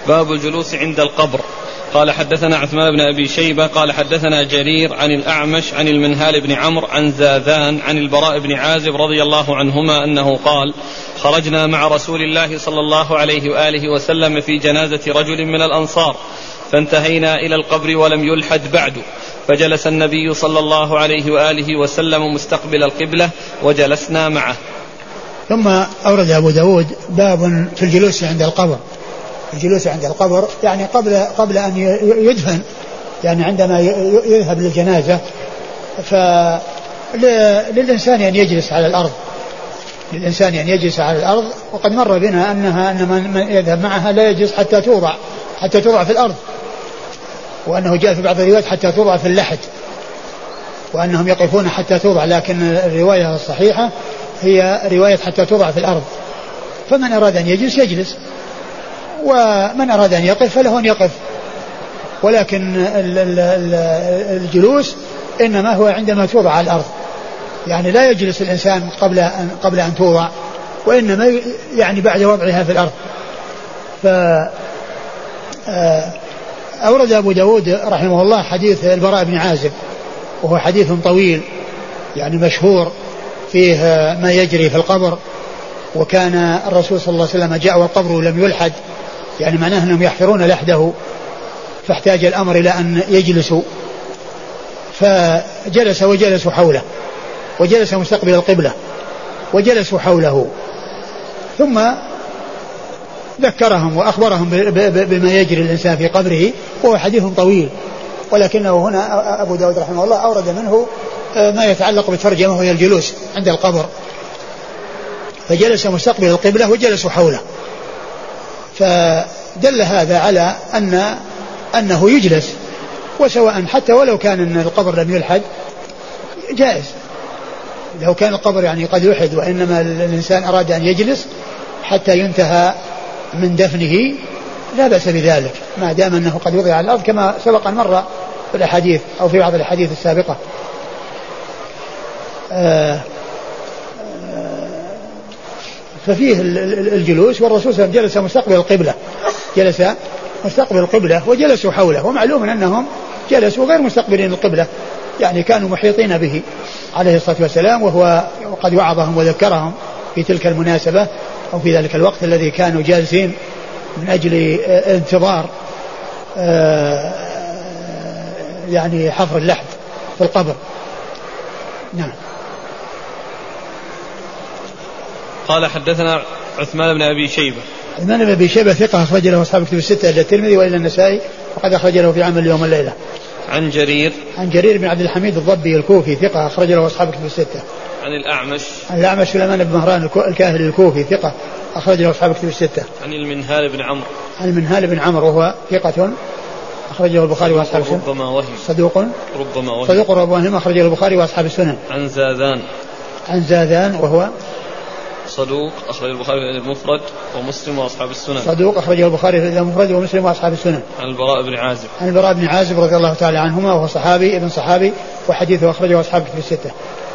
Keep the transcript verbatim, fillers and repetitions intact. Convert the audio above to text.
باب الجلوس عند القبر. قال حدثنا عثمان بن أبي شيبة قال حدثنا جرير عن الأعمش عن المنهال بن عمرو عن زاذان عن البراء بن عازب رضي الله عنهما أنه قال خرجنا مع رسول الله صلى الله عليه وآله وسلم في جنازة رجل من الأنصار فانتهينا إلى القبر ولم يلحد بعد، فجلس النبي صلى الله عليه وآله وسلم مستقبل القبلة وجلسنا معه. ثم أورد أبو داود باب في الجلوس عند القبر. الجلوس عند القبر يعني قبل قبل أن يدفن، يعني عندما يذهب للجنازة فللإنسان أن يجلس على الأرض، للإنسان أن يجلس على الأرض. وقد مر بنا أنها أن من يذهب معها لا يجلس حتى توضع حتى توضع في الأرض، وأنه جاء في بعض الروايات حتى توضع في اللحد، وأنهم يقفون حتى توضع، لكن الرواية الصحيحة هي رواية حتى توضع في الأرض. فمن أراد أن يجلس يجلس، ومن أراد أن يقف فله أن يقف، ولكن الجلوس إنما هو عندما توضع على الأرض، يعني لا يجلس الإنسان قبل أن, قبل أن توضع، وإنما يعني بعد وضعها في الأرض. فأورد أبو داود رحمه الله حديث البراء بن عازب، وهو حديث طويل يعني مشهور فيه ما يجري في القبر. وكان الرسول صلى الله عليه وسلم جاء والقبر لم يلحد، يعني معناه أنهم يحفرون لحده، فاحتاج الأمر إلى أن يجلسوا، فجلس وجلسوا حوله، وجلس مستقبل القبلة وجلسوا حوله، ثم ذكرهم وأخبرهم بما يجري الإنسان في قبره، وهو حديث طويل، ولكنه هنا أبو داود رحمه الله أورد منه ما يتعلق بالترجمة وهي الجلوس عند القبر. فجلس مستقبل القبلة وجلسوا حوله، فدل هذا على أن أنه يجلس، وسواء حتى ولو كان أن القبر لم يلحد جائز. لو كان القبر يعني قد يلحد وإنما الإنسان أراد أن يجلس حتى ينتهى من دفنه لا بأس بذلك، ما دام أنه قد وضع على الأرض كما سبق أن مر في الأحاديث أو في بعض الأحاديث السابقة. آه ففيه الجلوس، والرسول صلى الله عليه وسلم جلس مستقبل القبلة، جلس مستقبل القبلة وجلسوا حوله، ومعلوم أنهم جلسوا غير مستقبلين القبلة، يعني كانوا محيطين به عليه الصلاة والسلام، وهو قد وعظهم وذكرهم في تلك المناسبة أو في ذلك الوقت الذي كانوا جالسين من أجل انتظار يعني حفر اللحد في القبر. نعم. قال حدثنا عثمان بن أبي شيبة. عثمان بن أبي شيبة ثقة أخرج له أصحاب الكتب الستة إلا الترمذي وإلا النسائي، وقد أخرج له في عمل اليوم والليلة. عن جرير. عن جرير بن عبد الحميد الضبي الكوفي ثقة أخرج له أصحاب الكتب الستة. عن الأعمش. عن الأعمش سليمان بن مهران الكاهلي الكوفي ثقة أخرج له أصحاب الكتب الستة. عن المنهال بن عمرو. عن المنهال بن عمرو وهو ثقة أخرجه البخاري وأصحاب السنن. ربما وهم. صدوق. ربما وهم. صدوق ربما وهم أخرجه البخاري وأصحاب السنن. عن زاذان. عن زاذان وهو صدوق أخرج البخاري في المفرد ومسلم وأصحاب السنن. صدوق أخرجه البخاري في المفرد ومسلم وأصحاب السنن. عن البراء بن عازب. عن البراء بن عازب رضي الله تعالى عنهما، وهو صحابي ابن صحابي، وحديثه أخرجه أصحاب الكتب الستة.